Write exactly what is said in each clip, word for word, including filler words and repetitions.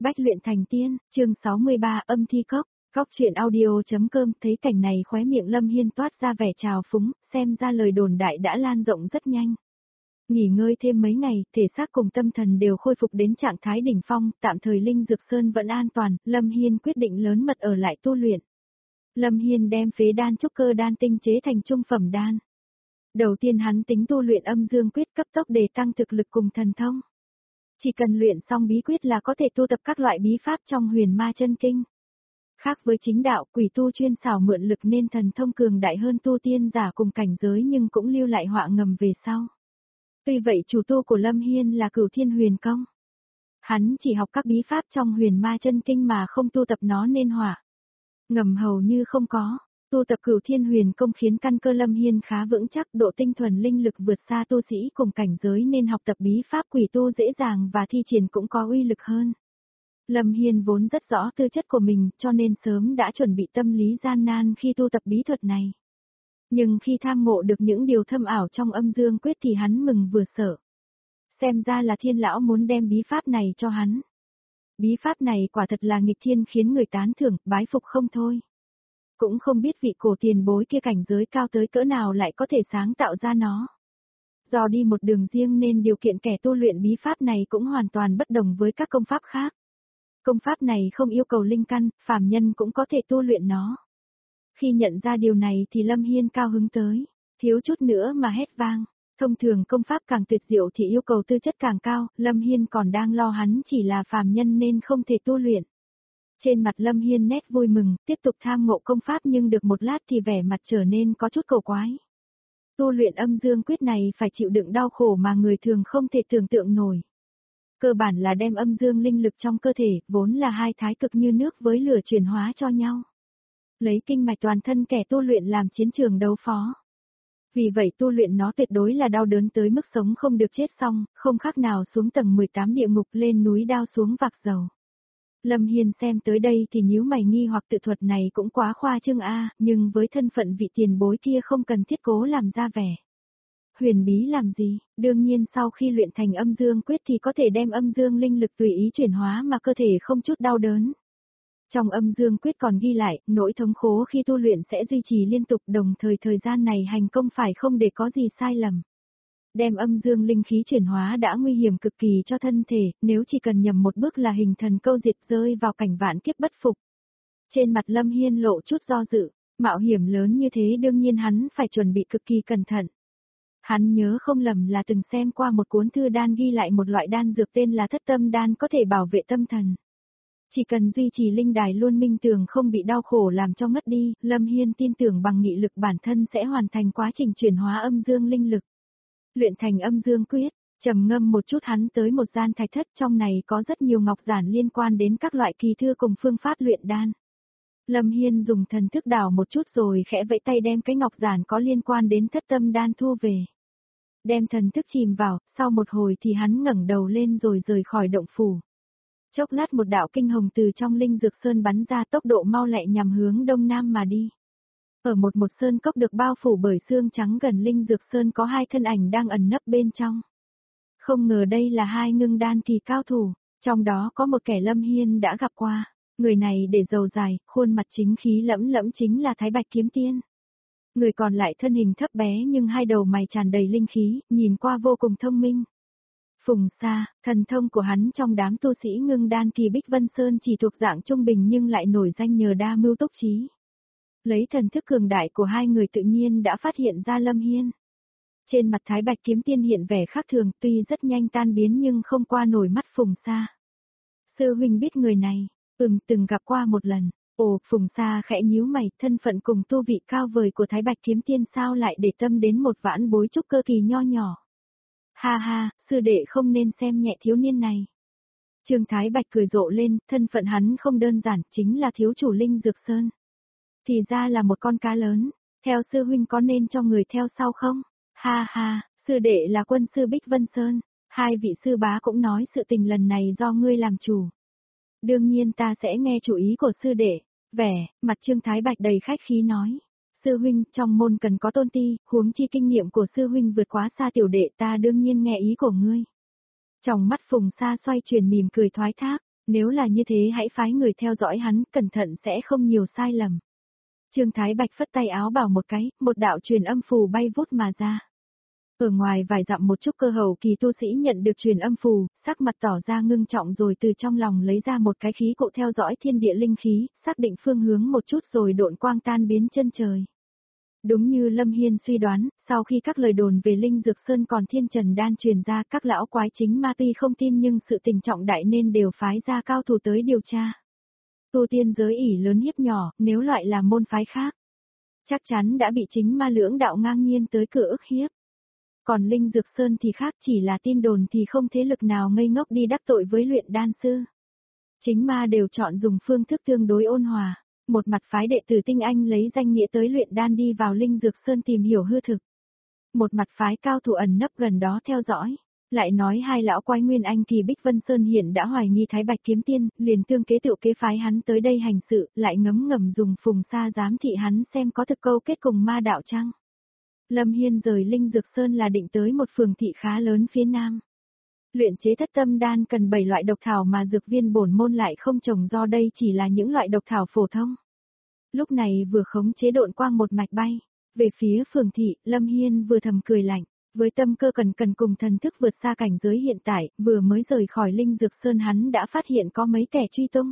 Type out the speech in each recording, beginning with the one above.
Bách luyện thành tiên, chương sáu mươi ba âm thi cốc, cốc truyện audio.com thấy cảnh này khóe miệng Lâm Hiên toát ra vẻ trào phúng, xem ra lời đồn đại đã lan rộng rất nhanh. Nghỉ ngơi thêm mấy ngày, thể xác cùng tâm thần đều khôi phục đến trạng thái đỉnh phong, tạm thời Linh Dược Sơn vẫn an toàn, Lâm Hiên quyết định lớn mật ở lại tu luyện. Lâm Hiên đem phế đan trúc cơ đan tinh chế thành trung phẩm đan. Đầu tiên hắn tính tu luyện âm dương quyết cấp tốc để tăng thực lực cùng thần thông. Chỉ cần luyện xong bí quyết là có thể tu tập các loại bí pháp trong huyền ma chân kinh. Khác với chính đạo, quỷ tu chuyên xảo mượn lực nên thần thông cường đại hơn tu tiên giả cùng cảnh giới nhưng cũng lưu lại họa ngầm về sau. Tuy vậy chủ tu của Lâm Hiên là Cửu Thiên Huyền Công. Hắn chỉ học các bí pháp trong huyền ma chân kinh mà không tu tập nó nên họa ngầm hầu như không có. Tu tập Cửu Thiên Huyền Công khiến căn cơ Lâm Hiên khá vững chắc, độ tinh thuần linh lực vượt xa tu sĩ cùng cảnh giới nên học tập bí pháp quỷ tu dễ dàng và thi triển cũng có uy lực hơn. Lâm Hiên vốn rất rõ tư chất của mình cho nên sớm đã chuẩn bị tâm lý gian nan khi tu tập bí thuật này. Nhưng khi tham ngộ được những điều thâm ảo trong âm dương quyết thì hắn mừng vừa sợ. Xem ra là Thiên Lão muốn đem bí pháp này cho hắn. Bí pháp này quả thật là nghịch thiên khiến người tán thưởng, bái phục không thôi. Cũng không biết vị cổ tiền bối kia cảnh giới cao tới cỡ nào lại có thể sáng tạo ra nó. Do đi một đường riêng nên điều kiện kẻ tu luyện bí pháp này cũng hoàn toàn bất đồng với các công pháp khác. Công pháp này không yêu cầu linh căn, phàm nhân cũng có thể tu luyện nó. Khi nhận ra điều này thì Lâm Hiên cao hứng tới, thiếu chút nữa mà hét vang. Thông thường công pháp càng tuyệt diệu thì yêu cầu tư chất càng cao, Lâm Hiên còn đang lo hắn chỉ là phàm nhân nên không thể tu luyện. Trên mặt Lâm Hiên nét vui mừng, tiếp tục tham ngộ công pháp nhưng được một lát thì vẻ mặt trở nên có chút cổ quái. Tu luyện âm dương quyết này phải chịu đựng đau khổ mà người thường không thể tưởng tượng nổi. Cơ bản là đem âm dương linh lực trong cơ thể, vốn là hai thái cực như nước với lửa chuyển hóa cho nhau. Lấy kinh mạch toàn thân kẻ tu luyện làm chiến trường đấu phó. Vì vậy tu luyện nó tuyệt đối là đau đớn tới mức sống không được chết xong, không khác nào xuống tầng mười tám địa ngục lên núi đao xuống vạc dầu. Lâm Hiên xem tới đây thì nhíu mày nghi hoặc tự thuật này cũng quá khoa trương a, nhưng với thân phận vị tiền bối kia không cần thiết cố làm ra vẻ. Huyền bí làm gì, đương nhiên sau khi luyện thành âm dương quyết thì có thể đem âm dương linh lực tùy ý chuyển hóa mà cơ thể không chút đau đớn. Trong âm dương quyết còn ghi lại, nỗi thống khổ khi tu luyện sẽ duy trì liên tục đồng thời thời gian này hành công phải không để có gì sai lầm. Đem âm dương linh khí chuyển hóa đã nguy hiểm cực kỳ cho thân thể, nếu chỉ cần nhầm một bước là hình thần câu diệt rơi vào cảnh vạn kiếp bất phục. Trên mặt Lâm Hiên lộ chút do dự, mạo hiểm lớn như thế đương nhiên hắn phải chuẩn bị cực kỳ cẩn thận. Hắn nhớ không lầm là từng xem qua một cuốn thư đan ghi lại một loại đan dược tên là thất tâm đan có thể bảo vệ tâm thần. Chỉ cần duy trì linh đài luôn minh tường không bị đau khổ làm cho ngất đi, Lâm Hiên tin tưởng bằng nghị lực bản thân sẽ hoàn thành quá trình chuyển hóa âm dương linh lực. Luyện thành âm dương quyết, trầm ngâm một chút hắn tới một gian thạch thất trong này có rất nhiều ngọc giản liên quan đến các loại kỳ thư cùng phương pháp luyện đan. Lâm Hiên dùng thần thức đảo một chút rồi khẽ vẫy tay đem cái ngọc giản có liên quan đến thất tâm đan thu về. Đem thần thức chìm vào, sau một hồi thì hắn ngẩng đầu lên rồi rời khỏi động phủ. Chốc lát một đạo kinh hồng từ trong Linh Dược Sơn bắn ra tốc độ mau lẹ nhằm hướng đông nam mà đi. Ở một một sơn cốc được bao phủ bởi xương trắng gần Linh Dược Sơn có hai thân ảnh đang ẩn nấp bên trong. Không ngờ đây là hai ngưng đan kỳ cao thủ, trong đó có một kẻ Lâm Hiên đã gặp qua. Người này để râu dài, khuôn mặt chính khí lẫm lẫm chính là Thái Bạch Kiếm Tiên. Người còn lại thân hình thấp bé nhưng hai đầu mày tràn đầy linh khí, nhìn qua vô cùng thông minh. Phùng Sa, thần thông của hắn trong đám tu sĩ ngưng đan kỳ Bích Vân Sơn chỉ thuộc dạng trung bình nhưng lại nổi danh nhờ đa mưu túc trí. Lấy thần thức cường đại của hai người tự nhiên đã phát hiện ra Lâm Hiên. Trên mặt Thái Bạch Kiếm Tiên hiện vẻ khác thường tuy rất nhanh tan biến nhưng không qua nổi mắt Phùng Sa. Sư huynh biết người này, ừm từng gặp qua một lần. Ồ, Phùng Sa khẽ nhíu mày, thân phận cùng tu vị cao vời của Thái Bạch Kiếm Tiên sao lại để tâm đến một vãn bối trúc cơ kỳ nho nhỏ. Ha ha, sư đệ không nên xem nhẹ thiếu niên này. Trương Thái Bạch cười rộ lên, thân phận hắn không đơn giản, chính là thiếu chủ Linh Dược Sơn. Thì ra là một con cá lớn, theo sư huynh có nên cho người theo sau không? Ha ha, sư đệ là quân sư Bích Vân Sơn, hai vị sư bá cũng nói sự tình lần này do ngươi làm chủ. Đương nhiên ta sẽ nghe chủ ý của sư đệ, vẻ, mặt Trương Thái Bạch đầy khách khí nói. Sư huynh, trong môn cần có tôn ti, huống chi kinh nghiệm của sư huynh vượt quá xa tiểu đệ ta đương nhiên nghe ý của ngươi. Trong mắt Phùng Sa xoay chuyển mỉm cười thoái thác, Nếu là như thế hãy phái người theo dõi hắn, cẩn thận sẽ không nhiều sai lầm. Trương Thái Bạch phất tay áo bảo một cái, một đạo truyền âm phù bay vút mà ra. Ở ngoài vài dặm một chút cơ hậu kỳ tu sĩ nhận được truyền âm phù, sắc mặt tỏ ra ngưng trọng rồi từ trong lòng lấy ra một cái khí cụ theo dõi thiên địa linh khí, xác định phương hướng một chút rồi độn quang tan biến chân trời. Đúng như Lâm Hiên suy đoán, sau khi các lời đồn về Linh Dược Sơn còn thiên trần đan truyền ra, các lão quái chính ma tuy không tin nhưng sự tình trọng đại nên đều phái ra cao thủ tới điều tra. Tu tiên giới ỷ lớn hiếp nhỏ, nếu loại là môn phái khác, chắc chắn đã bị chính ma lưỡng đạo ngang nhiên tới cửa ức hiếp. Còn Linh Dược Sơn thì khác, chỉ là tin đồn thì không thế lực nào ngây ngốc đi đắc tội với luyện đan sư. Chính ma đều chọn dùng phương thức tương đối ôn hòa. Một mặt phái đệ tử tinh anh lấy danh nghĩa tới luyện đan đi vào Linh Dược Sơn tìm hiểu hư thực. Một mặt phái cao thủ ẩn nấp gần đó theo dõi. Lại nói hai lão quái Nguyên Anh kỳ Bích Vân Sơn hiện đã hoài nghi Thái Bạch kiếm tiên, liền tương kế tựu kế phái hắn tới đây hành sự, lại ngấm ngầm dùng phùng sa giám thị hắn xem có thực câu kết cùng ma đạo chăng. Lâm Hiên rời Linh Dược Sơn là định tới một phường thị khá lớn phía nam. Luyện chế thất tâm đan cần bảy loại độc thảo mà dược viên bổn môn lại không trồng, do đây chỉ là những loại độc thảo phổ thông. Lúc này vừa khống chế độn quang một mạch bay về phía phường thị, Lâm Hiên vừa thầm cười lạnh, với tâm cơ cần cần cùng thần thức vượt xa cảnh giới hiện tại, vừa mới rời khỏi Linh Dược Sơn hắn đã phát hiện có mấy kẻ truy tung.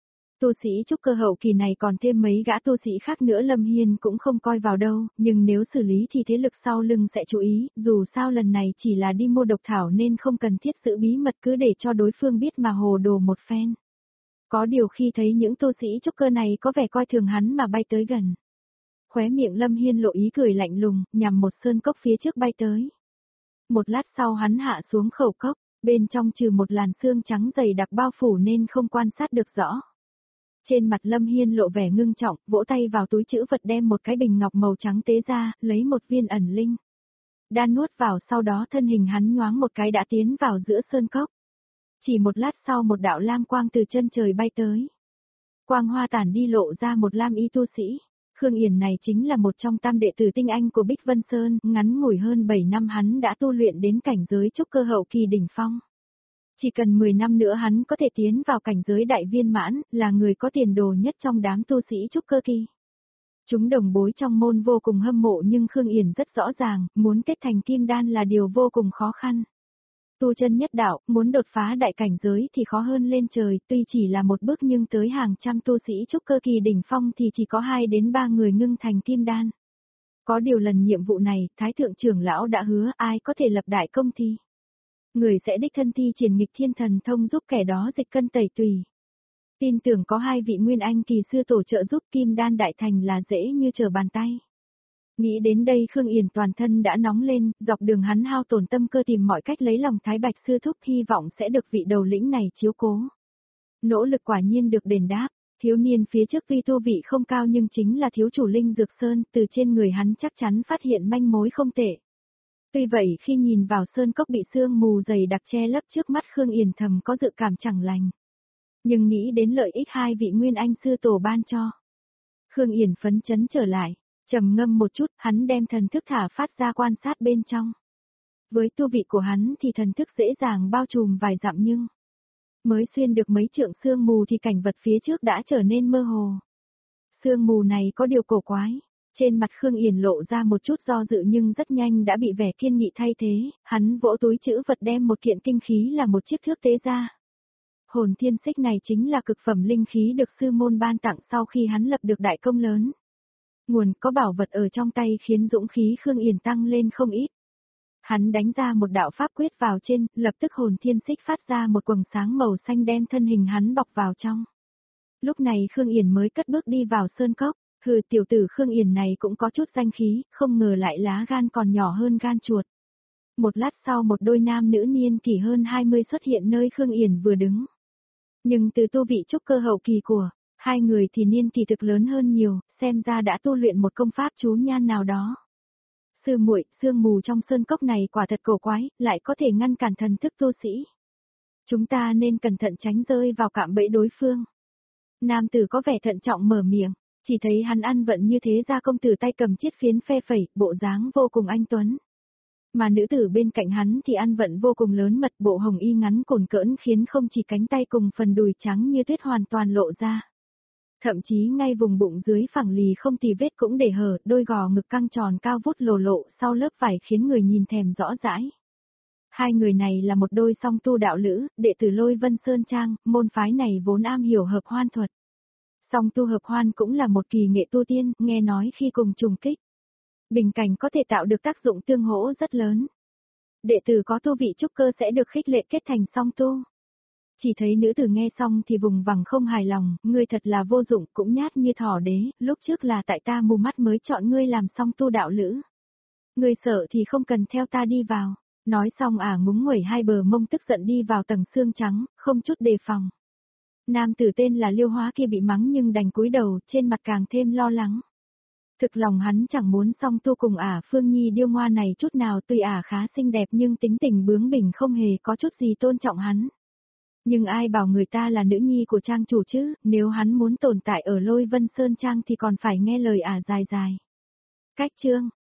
Tu sĩ trúc cơ hậu kỳ này còn thêm mấy gã tu sĩ khác nữa Lâm Hiên cũng không coi vào đâu, nhưng nếu xử lý thì thế lực sau lưng sẽ chú ý, dù sao lần này chỉ là đi mua độc thảo nên không cần thiết giữ bí mật, cứ để cho đối phương biết mà hồ đồ một phen. Có điều khi thấy những tu sĩ trúc cơ này có vẻ coi thường hắn mà bay tới gần. Khóe miệng Lâm Hiên lộ ý cười lạnh lùng, nhằm một sơn cốc phía trước bay tới. Một lát sau hắn hạ xuống khẩu cốc, bên trong trừ một làn sương trắng dày đặc bao phủ nên không quan sát được rõ. Trên mặt Lâm Hiên lộ vẻ ngưng trọng, vỗ tay vào túi trữ vật đem một cái bình ngọc màu trắng tế ra, lấy một viên ẩn linh đan nuốt vào, sau đó thân hình hắn nhoáng một cái đã tiến vào giữa sơn cốc. Chỉ một lát sau một đạo lam quang từ chân trời bay tới. Quang hoa tản đi lộ ra một lam y tu sĩ. Khương Yển này chính là một trong tam đệ tử tinh anh của Bích Vân Sơn, ngắn ngủi hơn bảy năm hắn đã tu luyện đến cảnh giới trúc cơ hậu kỳ đỉnh phong. Chỉ cần mười năm nữa hắn có thể tiến vào cảnh giới đại viên mãn, là người có tiền đồ nhất trong đám tu sĩ trúc cơ kỳ. Chúng đồng bối trong môn vô cùng hâm mộ nhưng Khương Yển rất rõ ràng, muốn kết thành kim đan là điều vô cùng khó khăn. Tu chân nhất đạo, muốn đột phá đại cảnh giới thì khó hơn lên trời, tuy chỉ là một bước nhưng tới hàng trăm tu sĩ trúc cơ kỳ đỉnh phong thì chỉ có hai đến ba người ngưng thành kim đan. Có điều lần nhiệm vụ này, Thái Thượng trưởng lão đã hứa ai có thể lập đại công thi. Người sẽ đích thân thi triển nghịch thiên thần thông giúp kẻ đó dịch cân tẩy tùy. Tin tưởng có hai vị Nguyên Anh kỳ sư tổ trợ giúp kim đan đại thành là dễ như trở bàn tay. Nghĩ đến đây Khương Yển toàn thân đã nóng lên, dọc đường hắn hao tổn tâm cơ tìm mọi cách lấy lòng Thái Bạch sư thúc, hy vọng sẽ được vị đầu lĩnh này chiếu cố. Nỗ lực quả nhiên được đền đáp, thiếu niên phía trước tuy tu vị không cao nhưng chính là thiếu chủ Linh Dược Sơn, từ trên người hắn chắc chắn phát hiện manh mối không tệ. Tuy vậy khi nhìn vào sơn cốc bị sương mù dày đặc che lấp trước mắt Khương Yển thầm có dự cảm chẳng lành. Nhưng nghĩ đến lợi ích hai vị Nguyên Anh sư tổ ban cho. Khương Yển phấn chấn trở lại. Trầm ngâm một chút, hắn đem thần thức thả phát ra quan sát bên trong. Với tu vị của hắn thì thần thức dễ dàng bao trùm vài dặm nhưng mới xuyên được mấy trượng sương mù thì cảnh vật phía trước đã trở nên mơ hồ. Sương mù này có điều cổ quái. Trên mặt Khương Yển lộ ra một chút do dự nhưng rất nhanh đã bị vẻ kiên nghị thay thế, hắn vỗ túi trữ vật đem một kiện kinh khí là một chiếc thước tế ra. Hồn thiên xích này chính là cực phẩm linh khí được sư môn ban tặng sau khi hắn lập được đại công lớn. Nguồn có bảo vật ở trong tay khiến dũng khí Khương Yển tăng lên không ít. Hắn đánh ra một đạo pháp quyết vào trên, lập tức hồn thiên xích phát ra một quầng sáng màu xanh đem thân hình hắn bọc vào trong. Lúc này Khương Yển mới cất bước đi vào sơn cốc. Hừ, tiểu tử Khương Yển này cũng có chút danh khí, không ngờ lại lá gan còn nhỏ hơn gan chuột. Một lát sau một đôi nam nữ niên kỷ hơn hai mươi xuất hiện nơi Khương Yển vừa đứng. Nhưng từ tu vị trúc cơ hậu kỳ của hai người thì niên kỳ thực lớn hơn nhiều, xem ra đã tu luyện một công pháp chú nhan nào đó. Sư muội, sương mù trong sơn cốc này quả thật cổ quái, lại có thể ngăn cản thần thức tu sĩ. Chúng ta nên cẩn thận tránh rơi vào cạm bẫy đối phương. Nam tử có vẻ thận trọng mở miệng, chỉ thấy hắn ăn vận như thế ra công tử tay cầm chiếc phiến phe phẩy, bộ dáng vô cùng anh tuấn. Mà nữ tử bên cạnh hắn thì ăn vận vô cùng lớn mật, bộ hồng y ngắn cồn cỡn khiến không chỉ cánh tay cùng phần đùi trắng như tuyết hoàn toàn lộ ra. Thậm chí ngay vùng bụng dưới phẳng lì không tì vết cũng để hở, đôi gò ngực căng tròn cao vút lồ lộ sau lớp vải khiến người nhìn thèm rõ rãi. Hai người này là một đôi song tu đạo lữ, đệ tử Lôi Vân Sơn Trang, môn phái này vốn am hiểu hợp hoan thuật. Song tu hợp hoan cũng là một kỳ nghệ tu tiên, nghe nói khi cùng trùng kích, bình cảnh có thể tạo được tác dụng tương hỗ rất lớn. Đệ tử có tu vị trúc cơ sẽ được khích lệ kết thành song tu. Chỉ thấy nữ tử nghe xong thì vùng vằng không hài lòng, ngươi thật là vô dụng, cũng nhát như thỏ đế, lúc trước là tại ta mù mắt mới chọn ngươi làm song tu đạo lữ. Ngươi sợ thì không cần theo ta đi vào. Nói xong ả ngúng nguẩy hai bờ mông tức giận đi vào tầng xương trắng, không chút đề phòng. Nam tử tên là Liêu Hóa kia bị mắng nhưng đành cúi đầu, trên mặt càng thêm lo lắng. Thực lòng hắn chẳng muốn song tu cùng ả Phương Nhi điêu ngoa này chút nào, tuy ả khá xinh đẹp nhưng tính tình bướng bỉnh không hề có chút gì tôn trọng hắn. Nhưng ai bảo người ta là nữ nhi của trang chủ chứ, nếu hắn muốn tồn tại ở Lôi Vân Sơn Trang thì còn phải nghe lời ả dài dài. Cách chương